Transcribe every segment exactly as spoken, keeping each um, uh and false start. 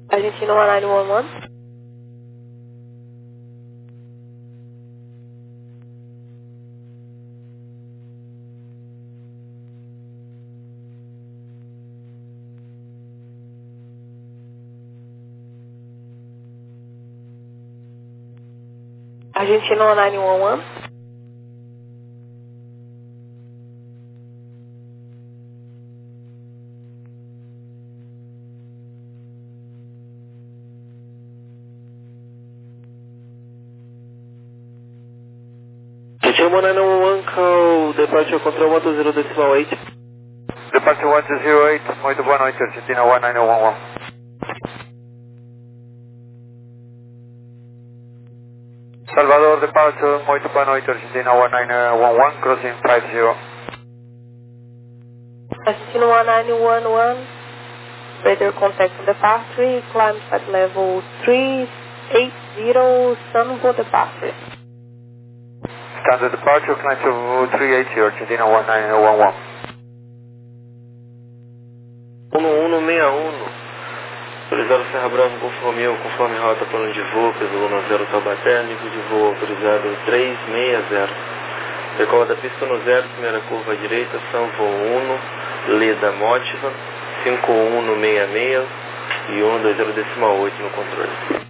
Argentina one nine one one. Argentina one nine one one. Argentina one nine one one, call departure control one two zero decimal eight. Departure one two zero eight, muito boa noite, Argentina one nine one one. Salvador, departure, muito boa noite, Argentina one nine one one, crossing five zero. Argentina one nine one one, radar contact on departure, climb at level three eight zero, Sanvo departure. Standard departure, climb to three eight zero, Argentina one nine one one. um um seis um, autorizado Serra Bravo, conforme eu, conforme rota, plano de voo, peso Luna zero Taubaté, nível de voo autorizado três seis zero. Decola da pista no zero, primeira curva à direita, São Voo um, Leda Mótiva, cinco um seis seis e um dois zero decimal oito no controle.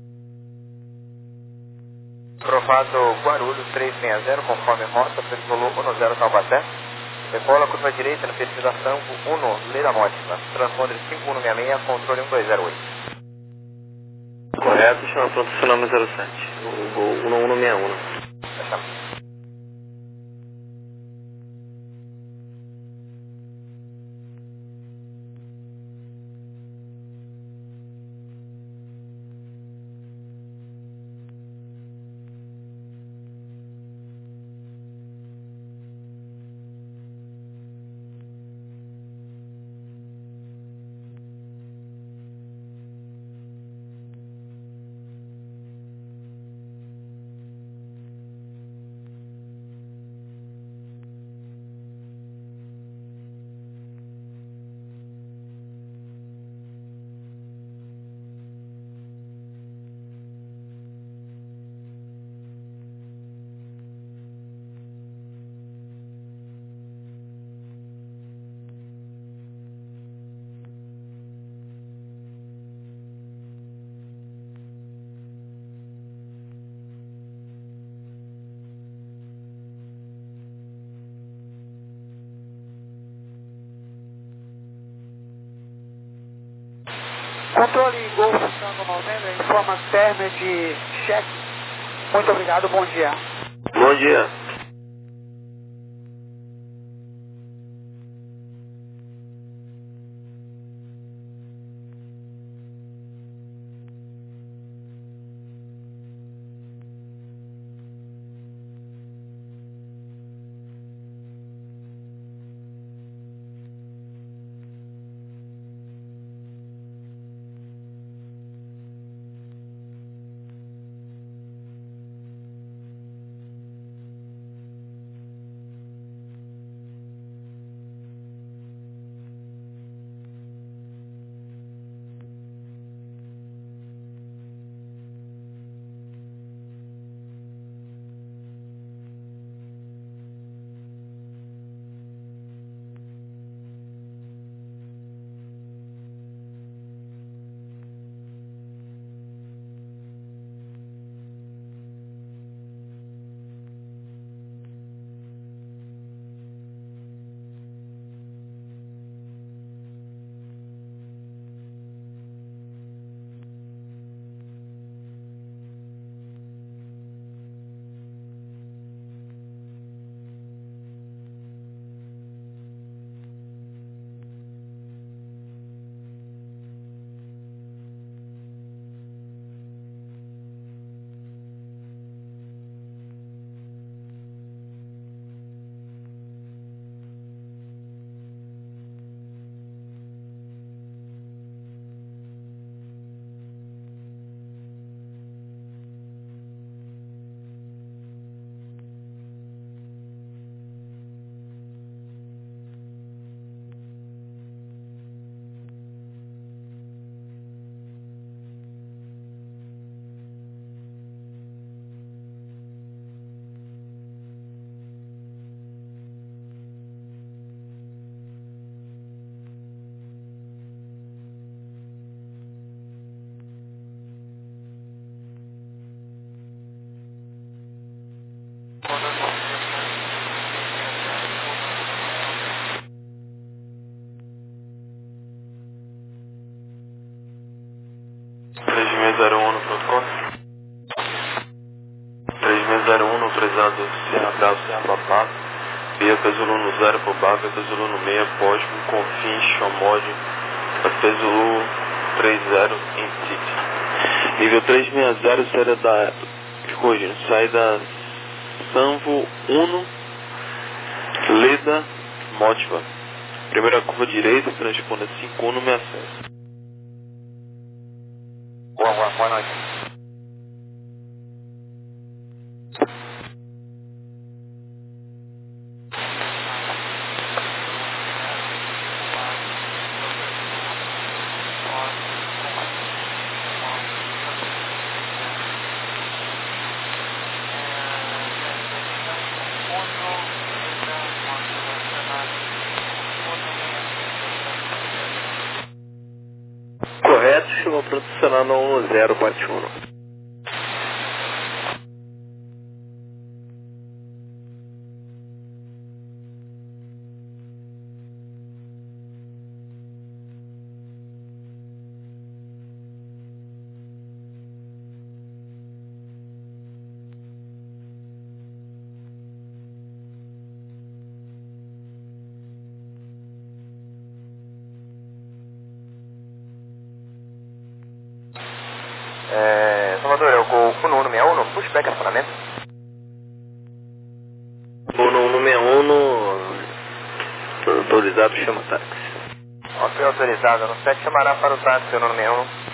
Aprovado Guarulhos três seis zero, conforme rota, peso um zero Taubaté. Decola curva direita na pista São Voo um, Leda Mótiva, transponder cinco um seis seis, controle um dois zero oito. Correto, chama pronto Tsunami zero sete, o voo um um seis um. Fechamos. Controle Golfo Tango novembro, informa término de cheque. Muito obrigado, bom dia. Bom dia. três seis zero um no protocolo. três seis zero um no autorizado Serra Bravo, Serra Papá. Biaca Zulu no zero por Baca, Zulu no meia, Posmo, Confins, Xomod, Zulu três zero em City. Nível três seis zero, série da... Corrigindo, sai da Sanvo um, Leda, Motiva. Primeira curva direita, transponda cinco um no sessenta e sete. Boa, boa, boa noite. Correto, chegou para posicionar no um zero, bate um. É, Salvador, é o Gol um um seis um no pushback acionamento. Vou no um seis um no... autorizado, chama táxi. Ok, autorizado. No sete chamará para o táxi um um seis um.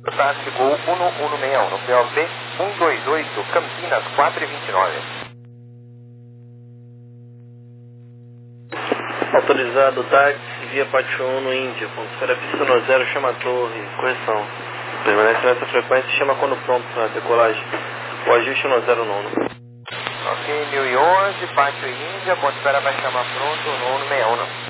Táxi Gol um um seis um, no P O V um dois oito, Campinas quatro e vinte e nove. Autorizado táxi via Pátio um no Índia, confere a pista no zero, chama a torre, correção. Permanece nessa frequência e chama quando pronto para decolagem. O ajuste no zero nono. Ok, mil e onze, Pátio Índia, ponto espera vai chamar pronto no um seis um.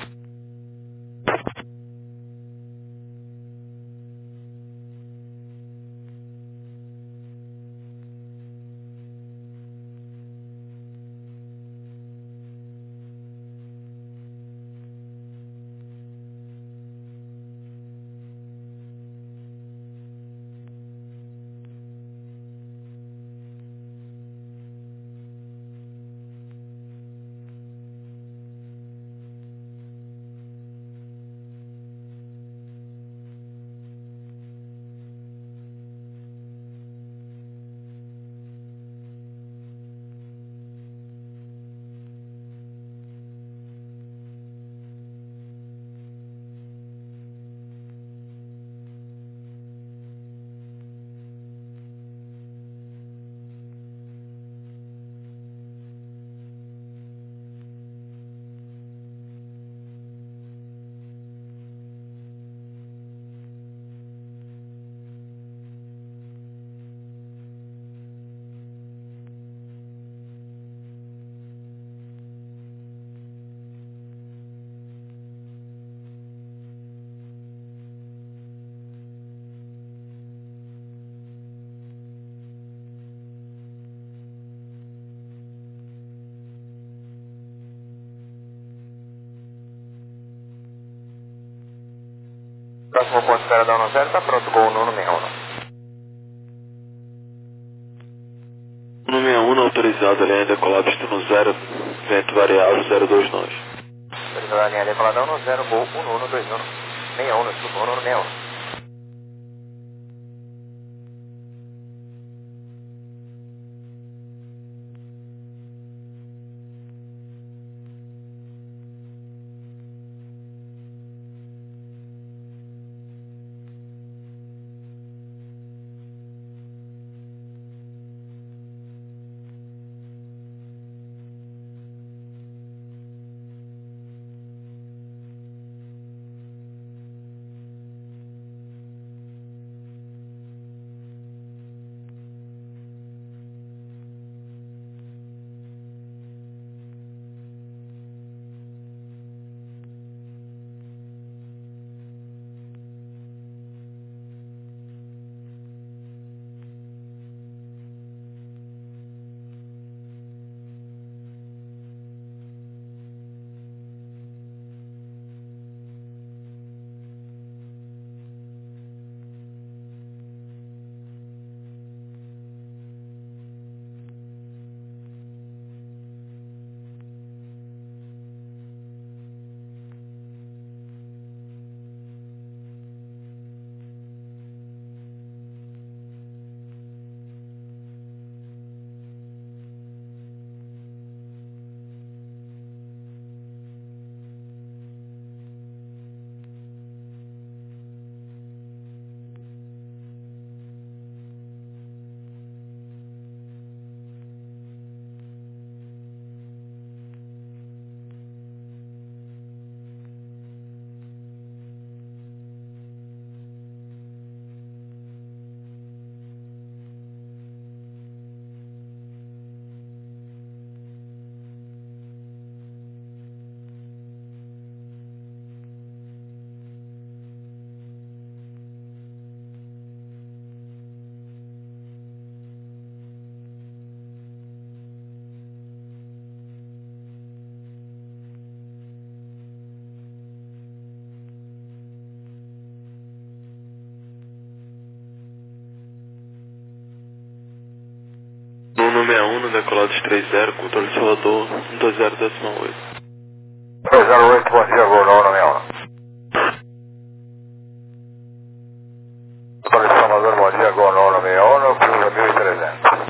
Próximo ponto espera da um zero, está pronto, Gol no um seis um. um seis um autorizado, linha decolada no zero, vento variável zero dois nove. Autorizado a linha decolada um zero, Gol um um dois um. seis um, desculpa, um um seis um. um seis um, no decolados três zero, controle Salvador um dois zero decimal oito. dois zero oito, bom dia, Gol no um seis um. Controle Salvador, bom dia, Gol no um seis um, cruza mil e trezentos.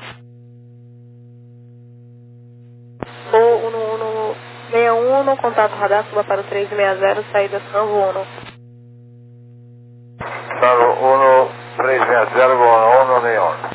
Gol um um seis um, contato radar, suba para o três seis zero, saída Sanvo um. Sanvo um, três seis sete zero, go on, on the on.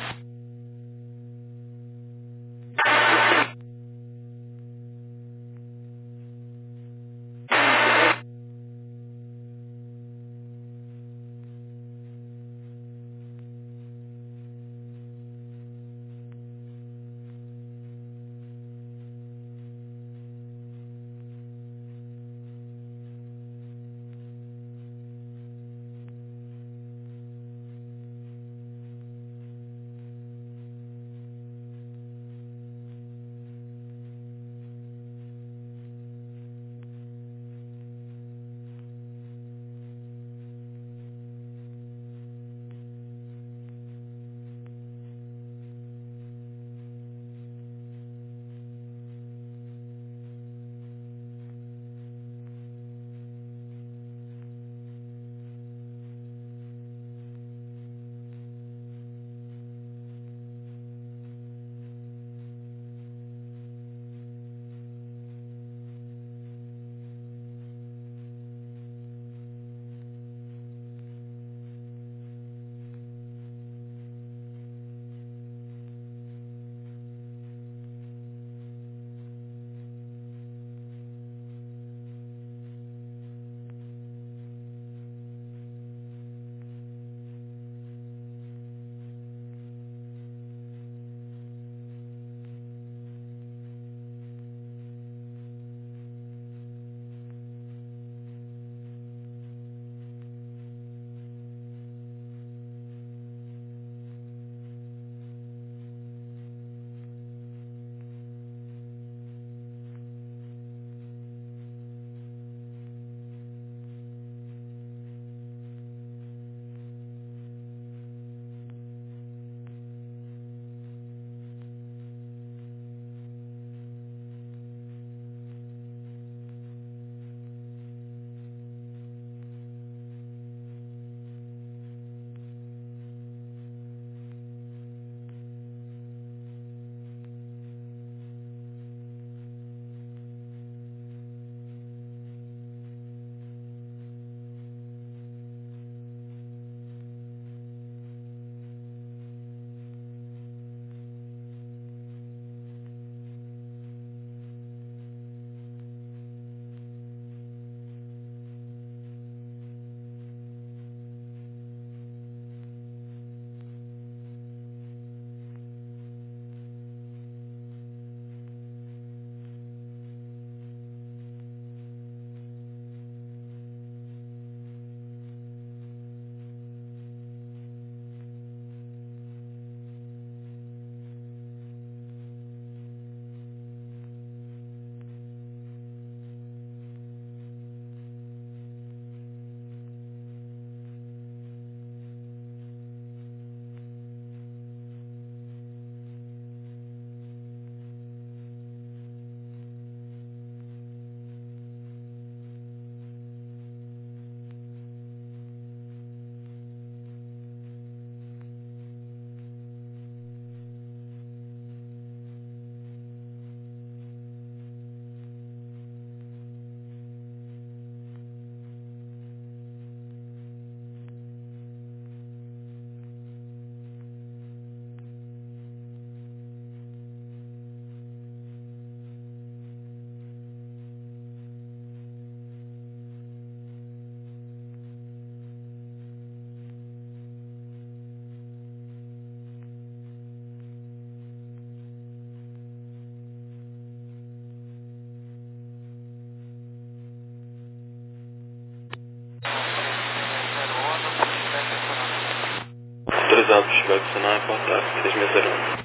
Autorizado para chegar com Sinai, contato seis seis zero um.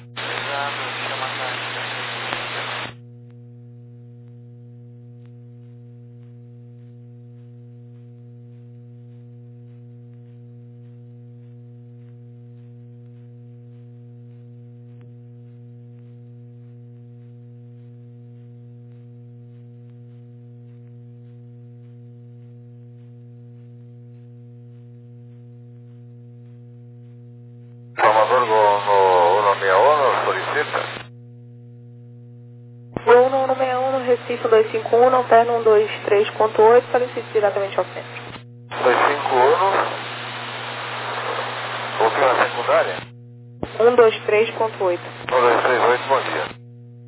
Salvador no uno seis uno, solicita. Gol uno uno seis um, Recife dois cinco um, alterno um dois três ponto oito, solicite diretamente ao centro. dois cinco um, confirmação com Brother? um dois três ponto oito. um dois três oito, bom dia.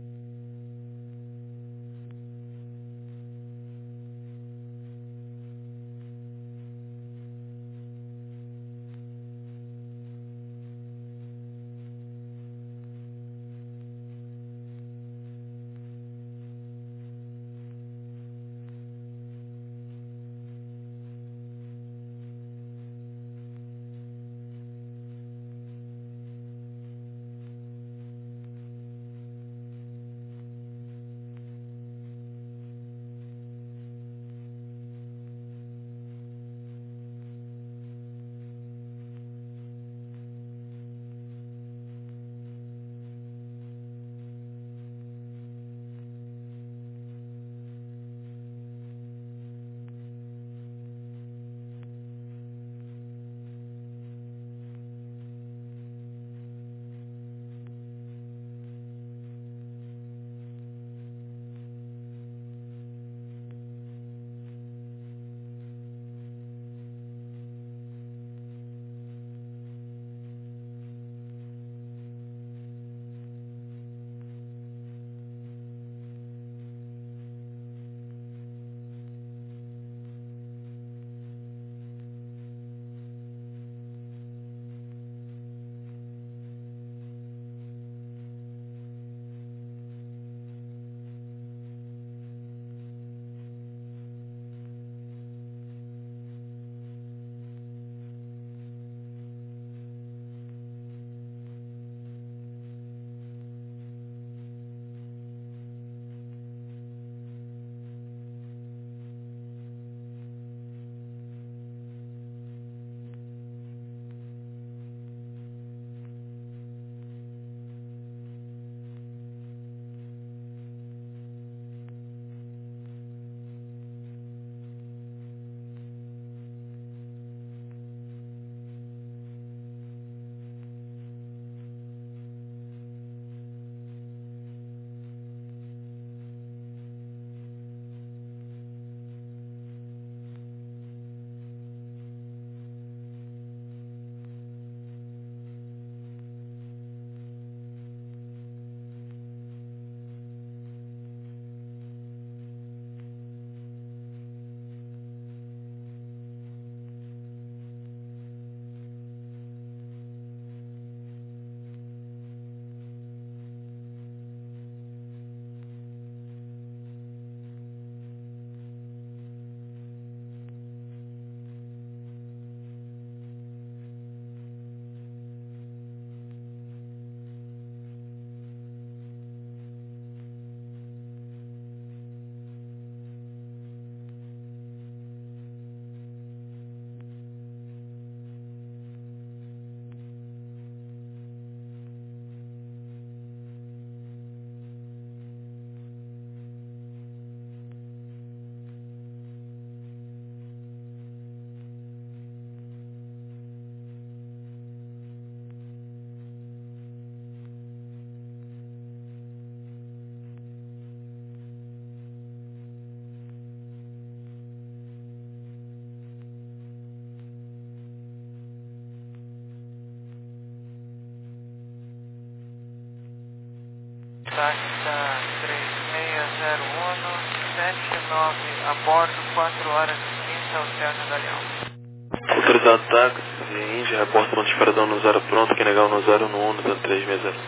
Taxa três seis zero um sete nove a bordo, quatro horas e quinze, Hotel Medalhão. Autorizado táxi, Índia, reporte ponto de esperadão no zero pronto, quem negar o no zero no um, no zero três seis zero.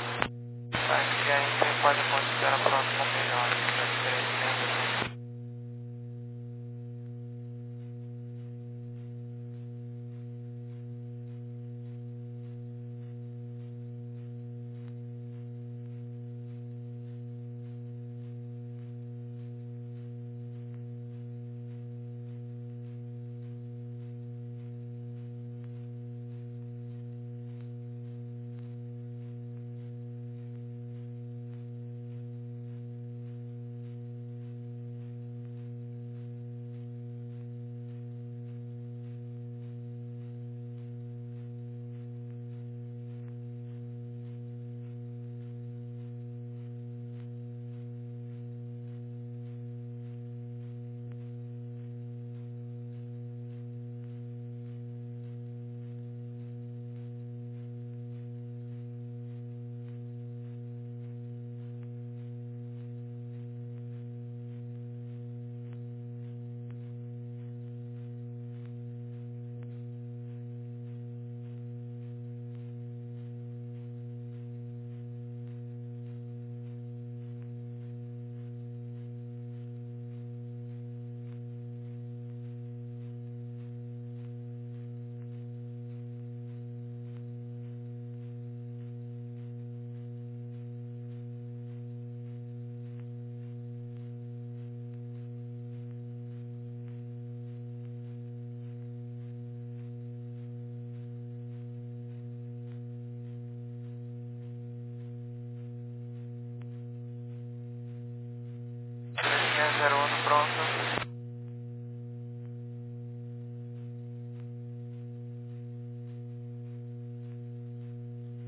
Taxi a Índia pode ponto de espera pronto com melhor, zero três seis zero.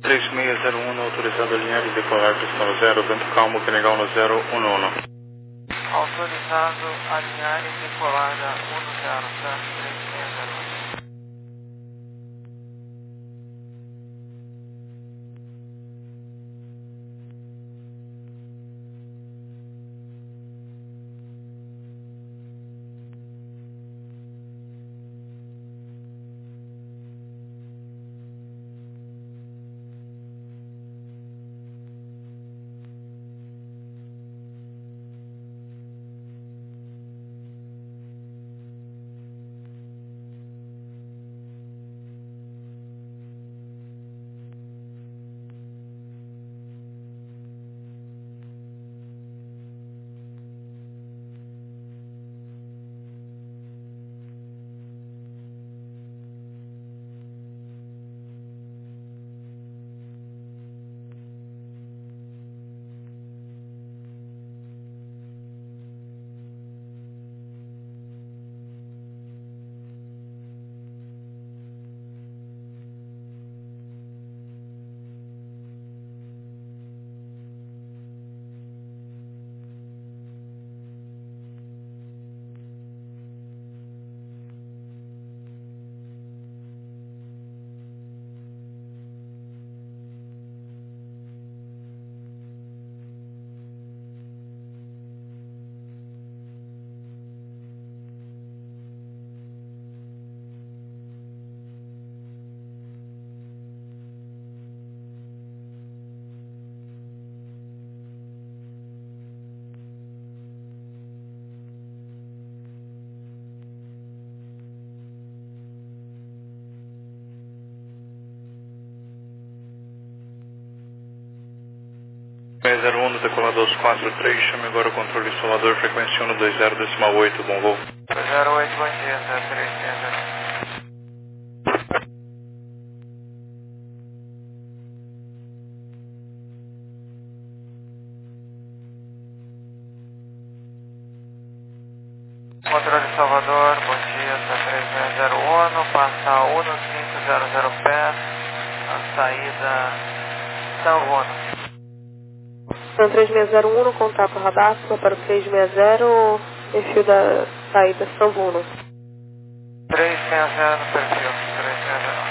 três seis zero um, autorizado a alinhar e decolar, pressão zero, vento calmo, Senegal no zero um um. Autorizado a alinhar e decolar da um zero, tá? três seis zero um. seis zero um, decolado aos quatro três, chame agora o controle Salvador, frequência um dois zero decimal oito, bom voo. zero oito, bom dia, tá? três seis zero um. Controle Salvador, bom dia, tá? três seis zero um, passa um cinco zero zero pés, a saída São Uno. São três seis zero um, contato radar, para o três seis zero, perfil da saída São Bruno. três seis zero, perfil, três seis zero.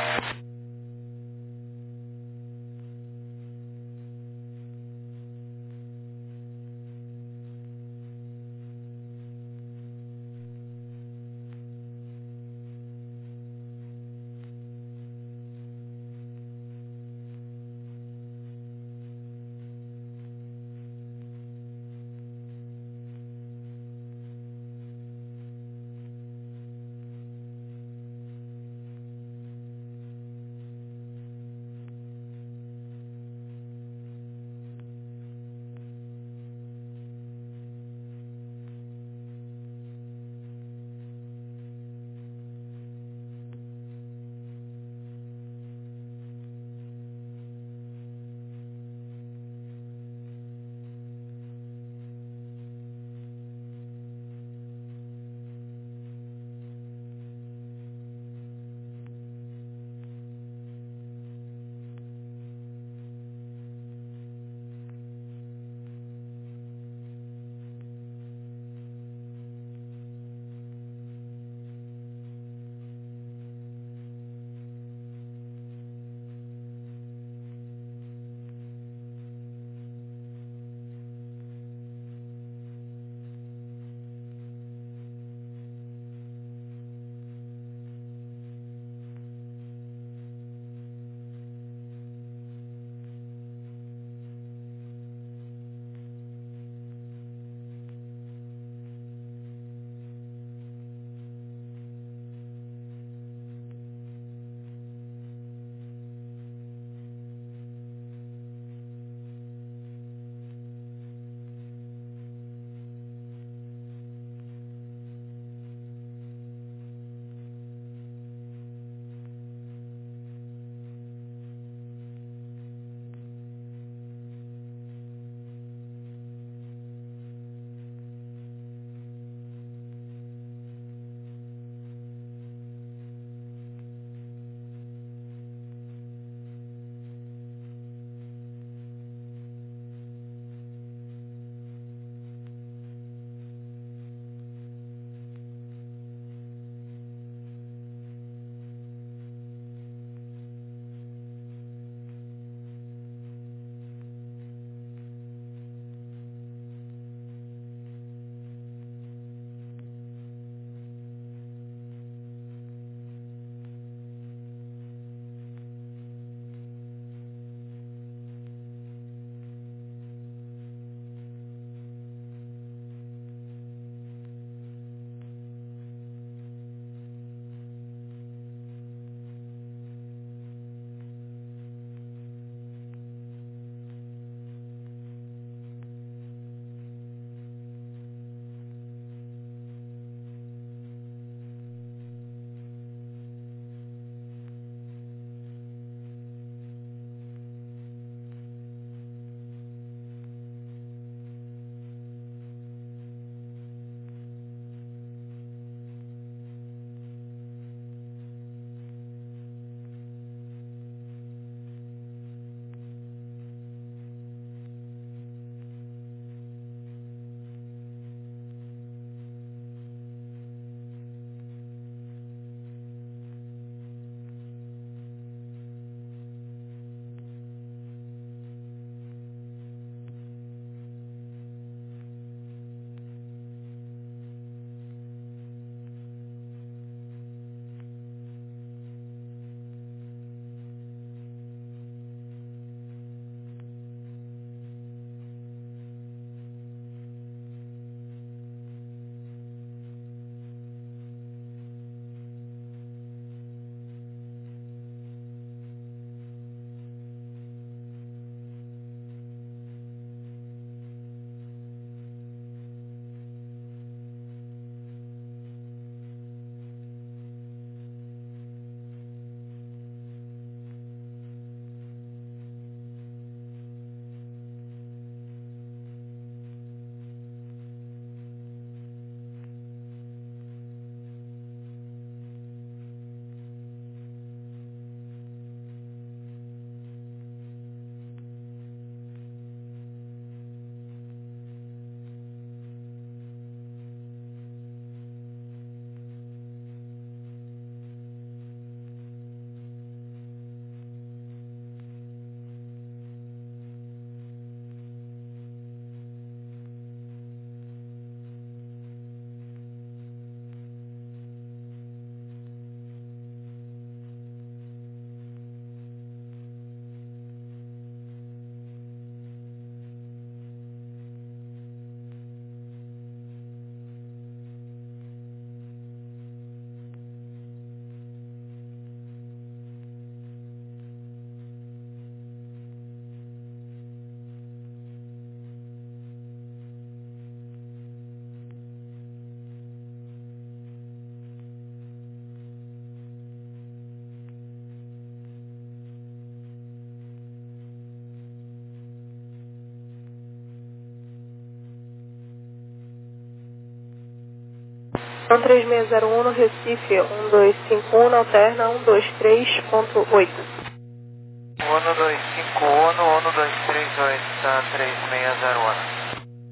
três seis zero um, Recife, um dois cinco um, alterna um dois três ponto oito. um dois cinco um, um dois três oito, três seis zero um.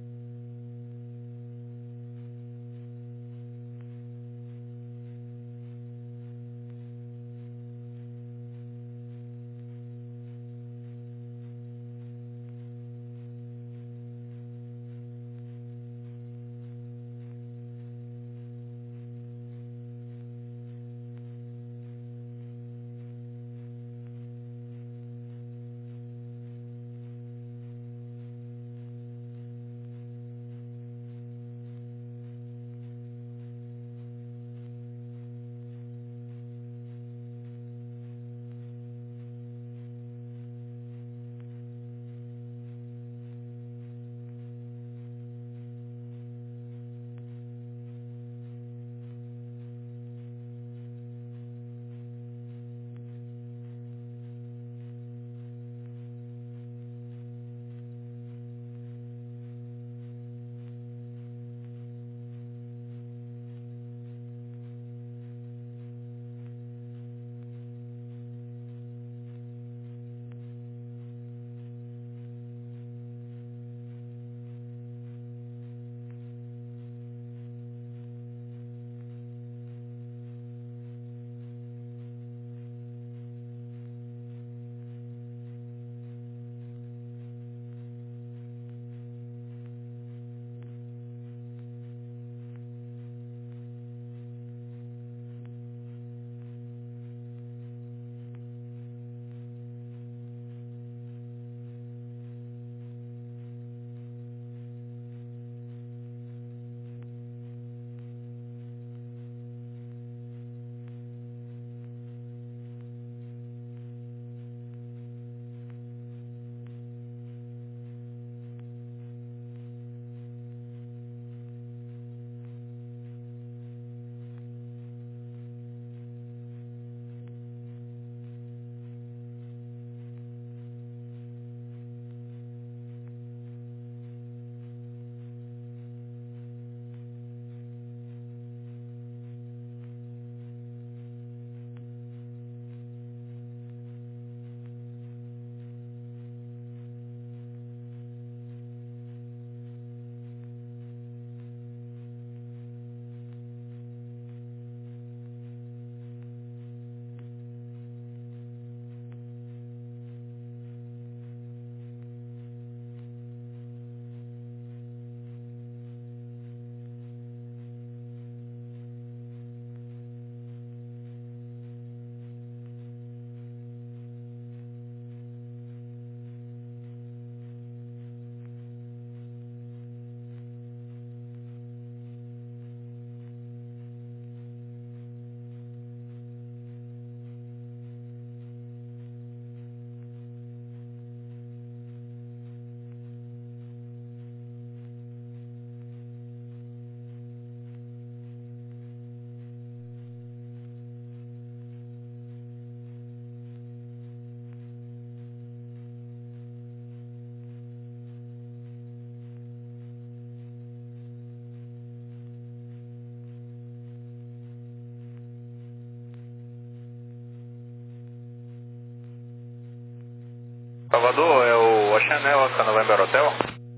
Salvador, é o Chanel, Oscar November Hotel.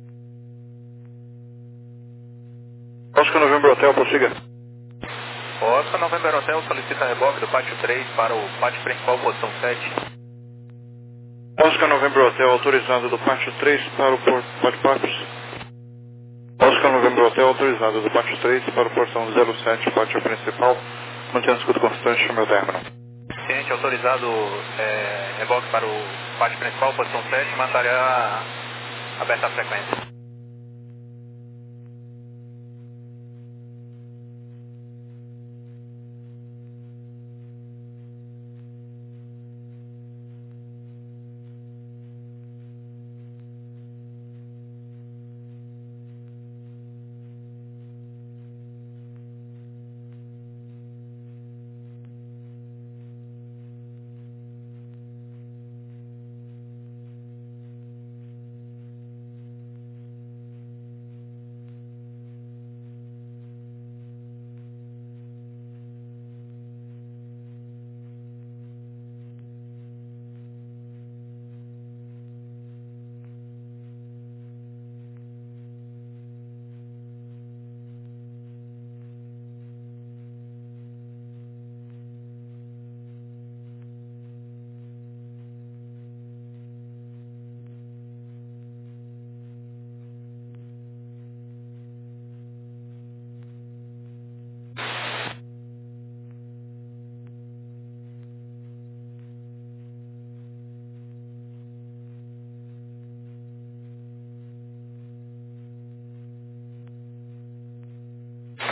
Oscar November Hotel, prossiga. O Oscar November Hotel solicita reboque do pátio três para o pátio principal, posição sete. Oscar November Hotel, autorizado do pátio três para o pátio Papos. Oscar November Hotel, autorizado do pátio três para o portão zero sete, pátio principal, mantendo escudo constante, meu término. Ciente autorizado é, reboque para o pátio principal, posição sete, manterá aberta a frequência.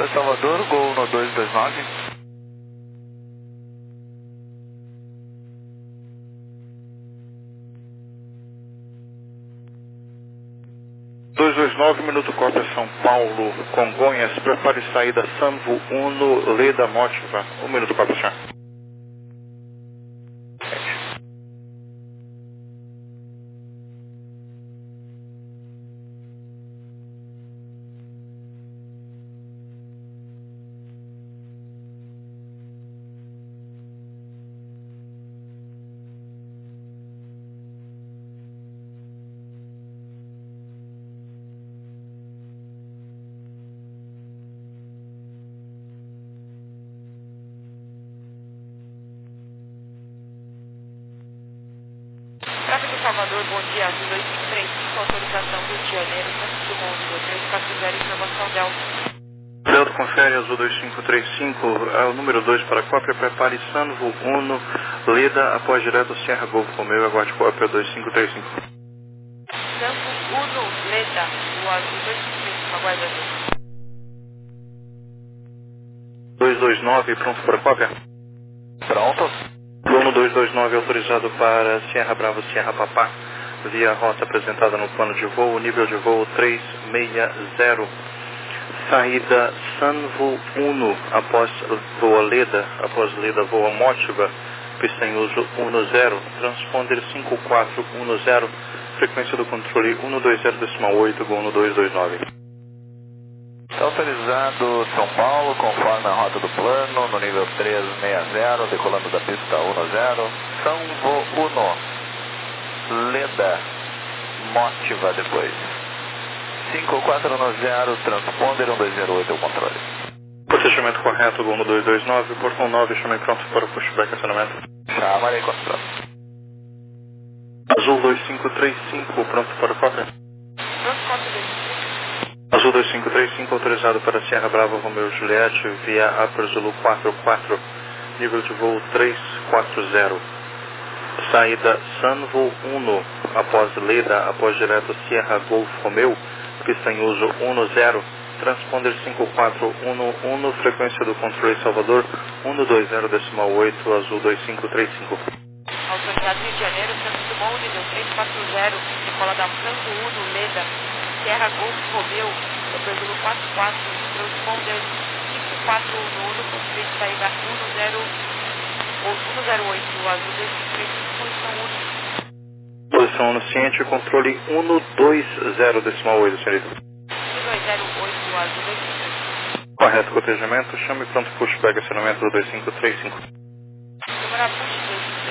Rota Salvador, Gol no dois dois nove. dois dois nove, minuto cópia São Paulo, Congonhas, prepare saída Sanvo um, Leda Motiva. Um minuto cópia, senhor. Tráfego Salvador, bom dia, azul dois cinco três cinco, autorização Rio de Janeiro, Santos Dumont, nível três quatro zero, informação Delta. Delta confere, azul dois cinco três cinco, é o número dois para cópia, prepare Sanvo um, Leda, após direto Sierra Golfo Romeo, aguarde cópia dois cinco três cinco. Santo Uno, Leda, o azul dois cinco três cinco, aguarda azul. dois dois nove, pronto para cópia? Pronto. Plano dois dois nove autorizado para Sierra Bravo, Sierra Papá, via rota apresentada no plano de voo, nível de voo três seis zero, saída Sanvo um, após voa Leda, após Leda voa Motiva, pista em uso um zero, transponder cinco quatro um zero, frequência do controle um dois zero decimal oito, Gol no dois dois nove. Está autorizado São Paulo, conforme a rota do plano, no nível três seis zero, decolando da pista um zero, Sanvo um, Leda, Motiva depois. cinco quatro um zero, transponder um dois zero oito, o controle. Procedimento correto, Gol no dois dois nove, portão nove, chamei pronto para o pushback acionamento. Chamarei controle. Azul dois cinco três cinco, pronto para cópia. Pronto, cópia dois cinco três cinco. Azul dois cinco três cinco, autorizado para Sierra Brava, Romeo Juliette, via Upper Zulu quatro quatro, nível de voo três quatro zero. Saída Sanvo um, após Leda, após direto Sierra Golf Romeo, pista em uso um zero, transponder cinco quatro um um, frequência do controle Salvador um dois zero decimal oito, azul dois cinco três cinco. Autoridade Rio de Janeiro, Santos Dumont, nível três quatro zero, decola da Santo Uno, Leda, Sierra Golf Romeo, Brasil quatro quatro, transponder cinco quatro um um, controle de saída um zero oito, azul dois cinco três cinco, posição um. Posição no ciente, controle um dois zero decimal oito, senhorita. um dois zero oito, azul dois cinco três cinco. Correto, cotejamento, chame pronto pushback acionamento do dois cinco três cinco. Câmara push dois cinco três cinco.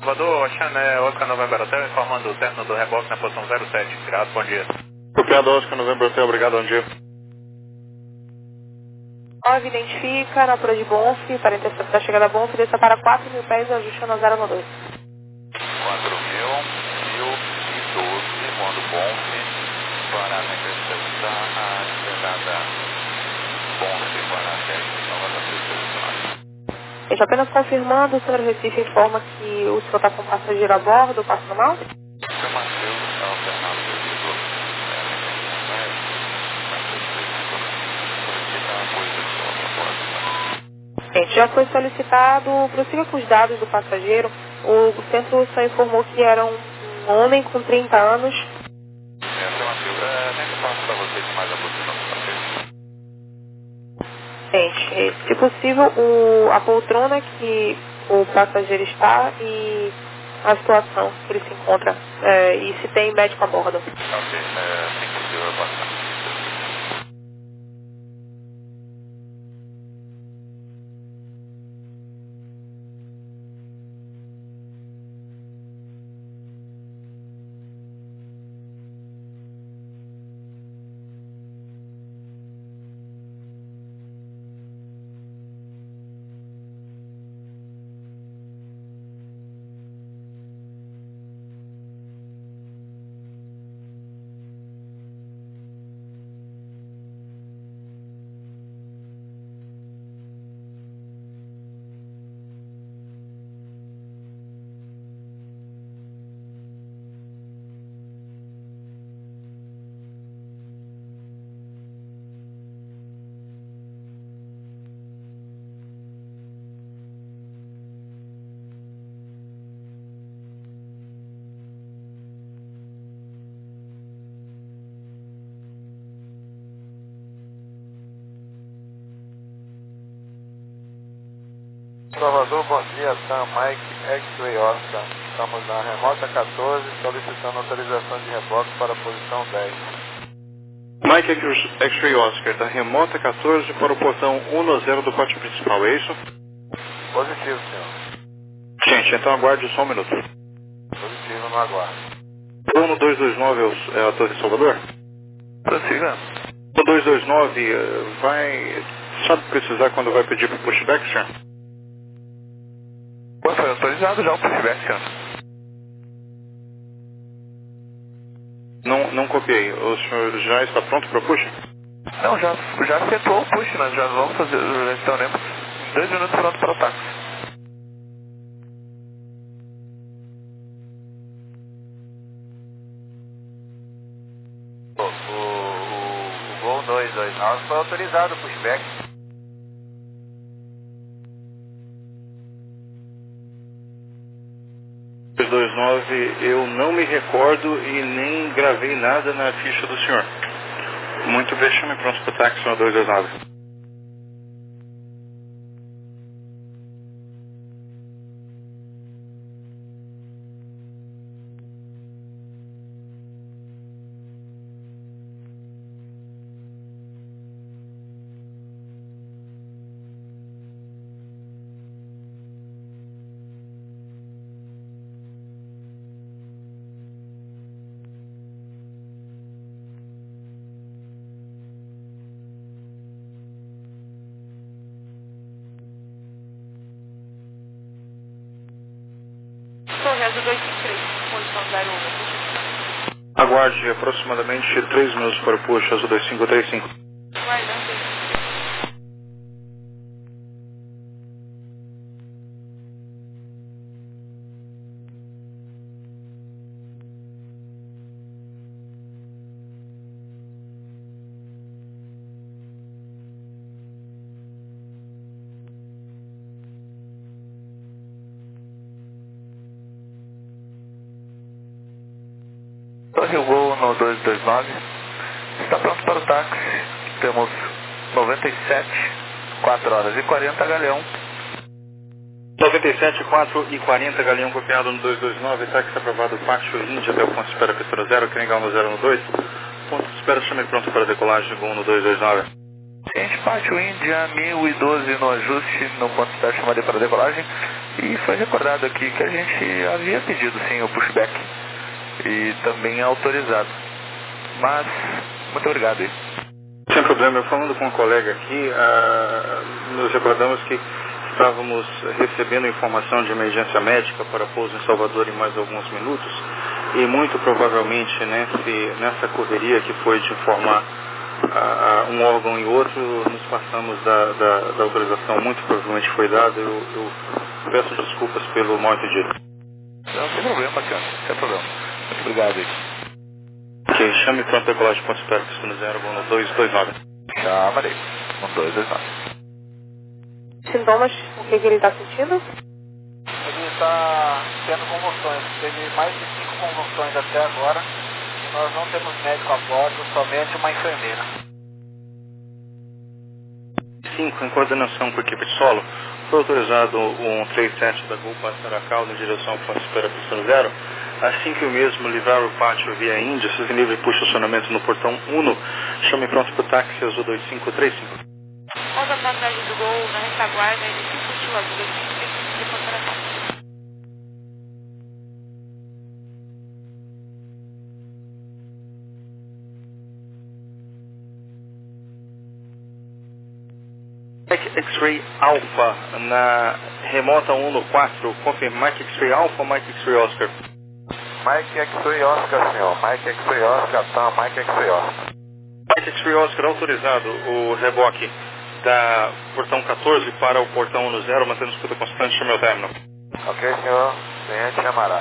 Salvador, Chané, Oscar November Hotel, informando o término do reboque na posição zero sete. Obrigado, bom dia. Copiado Oscar November Hotel, obrigado, bom dia. nove identifica na altura de Bonfe, para interceptar da chegada a Bonfe, desça para quatro mil pés e ajuste na zero dois. quatro mil, mil e doze, modo Bonfe, para interceptar a chegada Bonfe para a sete, Nova da Prefeitura. Gente, apenas confirmando, o senhor Recife informa que o senhor está com passageiro a bordo, passa normal? Seu Matheus, é o Fernando Pedido, é a Gente, já foi solicitado, prossiga com os dados do passageiro. O, o centro só informou que era um, um homem com trinta anos. É, seu Matheus, é, nem que passo para você de mais a posição do passageiro. Gente, se possível, o, a poltrona que o passageiro está e a situação que ele se encontra, é, e se tem médico a bordo. Ok, é, sim, possível passar. Salvador, bom dia, Sam, Mike, X-Ray Oscar. Estamos na remota quatorze, solicitando autorização de reboque para a posição dez. Mike X-Ray Oscar, da remota quatorze para o portão dez do pátio principal, é isso? Positivo, senhor. Gente, então aguarde só um minuto. Positivo, no aguardo. um dois dois nove é a Torre Salvador? Prossiga. O dois dois nove vai... sabe precisar quando vai pedir para o pushback, senhor? Pô, foi autorizado já o pushback, senhor. Não, não copiei. O senhor já está pronto para o push? Não, já, já efetuou o push, nós já vamos fazer, já estaremos em dois minutos pronto para o táxi. O, o, o voo dois dois nove foi autorizado o pushback. dois dois nove, eu não me recordo e nem gravei nada na ficha do senhor. Muito bem, chame pronto para o táxi, senhor dois dois nove. Sorriso dois cinco três, posição zero um. Aguarde aproximadamente três minutos para o push, azul dois cinco três cinco. Vai, não tem. Torre Voo no dois dois nove. Está pronto para o táxi. Temos noventa e sete, quatro horas e quarenta, Galeão. noventa e sete, quatro e quarenta, Galeão copiado no dois dois nove, táxi aprovado, pátio Índia até o ponto de espera, pista zero, Kringal no zero dois. Ponto de espera, chame pronto para decolagem, Gol no dois dois nove. Ciente, pátio Índia, mil e doze no ajuste, no ponto de espera, chamada para decolagem. E foi recordado aqui que a gente havia pedido sim o pushback e também autorizado. Mas, muito obrigado aí. Sem problema, eu falando com um colega aqui, ah, nos recordamos que estávamos recebendo informação de emergência médica para pouso em Salvador em mais alguns minutos e muito provavelmente nesse, nessa correria que foi de informar ah, um órgão e outro, nos passamos da, da, da autorização, muito provavelmente foi dada. Eu, eu peço desculpas pelo mal entendido. Não, sem problema, senhor, sem problema. Muito obrigado aí. Ok, chame pronto decolagem ponto espero que no zero, vou no dois dois nove. Chama ali, no dois dois nove. Sintomas, o que, que ele está sentindo? Ele está tendo convulsões. Teve mais de cinco convulsões até agora. E nós não temos médico a bordo, somente uma enfermeira. cinco, em coordenação com a equipe de solo, foi autorizado um três sete da Gol passar a cauda em direção ao ponto espera pista zero. Assim que o mesmo livrar o pátio via índices, livre por estacionamento no portão um, chame pronto para o táxi azul dois cinco três cinco. Outra passagem do Gol na retaguarda, ele discutiu a azul dois cinco três cinco de consideração. Mike X-Ray Alpha na remota um quatro, confirme Mike X-Ray Alpha ou Mike X-Ray Oscar? Mike X-Ray Oscar, senhor. Mike X-Ray Oscar, tá, Mike X-Ray Oscar. Mike X-Ray Oscar autorizado o reboque da portão quatorze para o portão um zero, mantendo escuta constante, chame o término. Ok, senhor. Cliente chamará.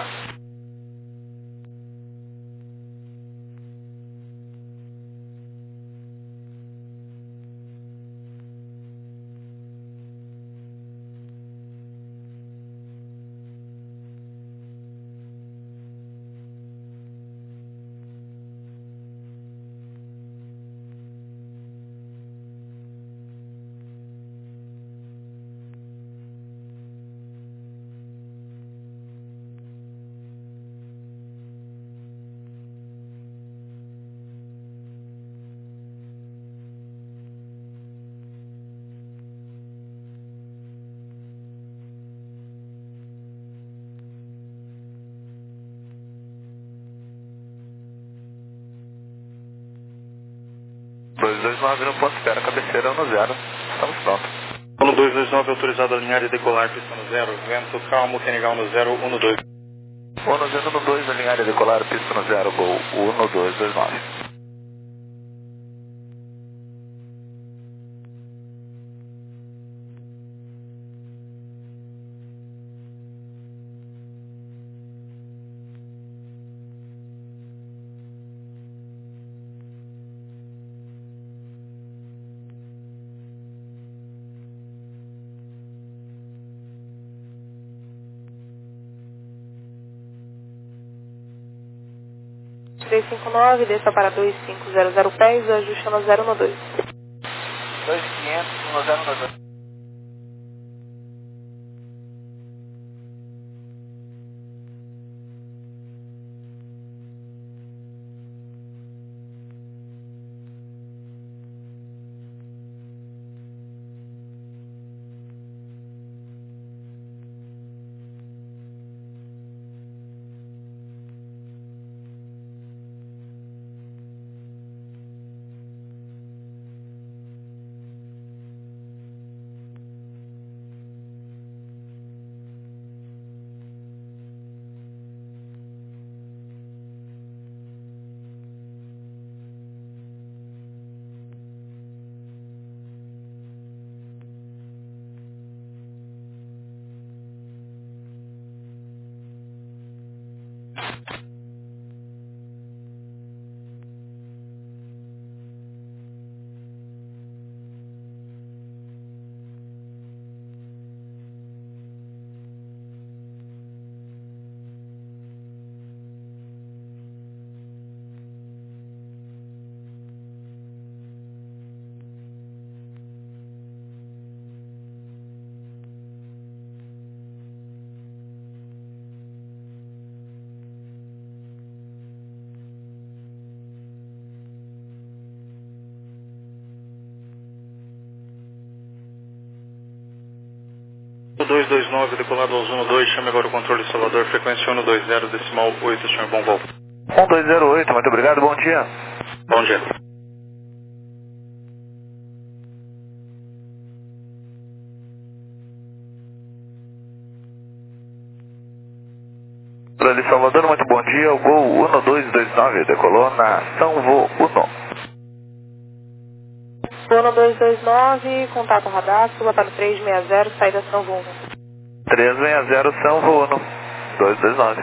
dois dois nove no ponto espera, cabeceira no zero. Estamos prontos. No dois dois nove autorizado a alinhar e decolar, pista no zero, vento calmo, Senegal no zero, um dois. um no zero no dois, alinhar e decolar, pista no zero, Gol um dois dois nove. três cinco nove, desça para dois cinco zero zero pés, ajuste no zero no dois. dois mil e quinhentos no zero no dois. um dois dois nove, decolado aos um dois, chame agora o controle Salvador, frequência um dois zero, decimal oito, senhor, bom voo. um dois zero oito, muito obrigado, bom dia. Bom dia. Controle Salvador, muito bom dia, o Gol um dois dois nove, decolou na São Vô um. um dois dois nove, contato radar, suba para o três seis zero, saída São Vô um. três seis zero, São Vô um, dois dois nove.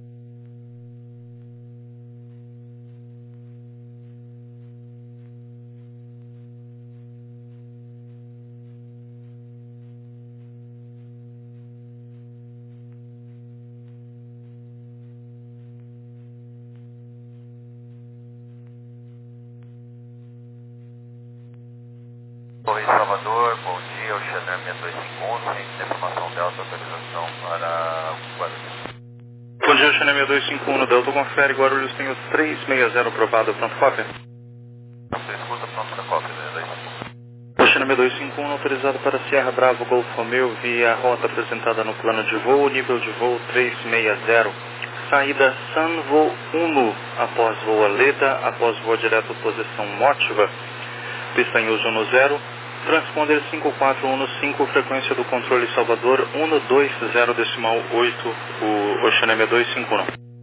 Oi, Salvador, bom dia, o Xaner seis dois cinco um, sem informação Delta, autorização para Guarulhos. Bom dia, Xaner seis dois cinco um, no Delta confere, Guarulhos tem o três seis zero aprovado, pronto, cópia. Você escuta, pronto para cópia, seis dois cinco um. O Xaner seis dois cinco um autorizado para Sierra Bravo, Golf Romeo, via rota apresentada no plano de voo, nível de voo três seis zero. Saída San Vô um, após voo Aleda, após voo direto posição Motiva, pista em uso no zero, transponder cinco quatro um cinco, frequência do controle Salvador um dois zero decimal oito, o Ocean seis dois cinco um.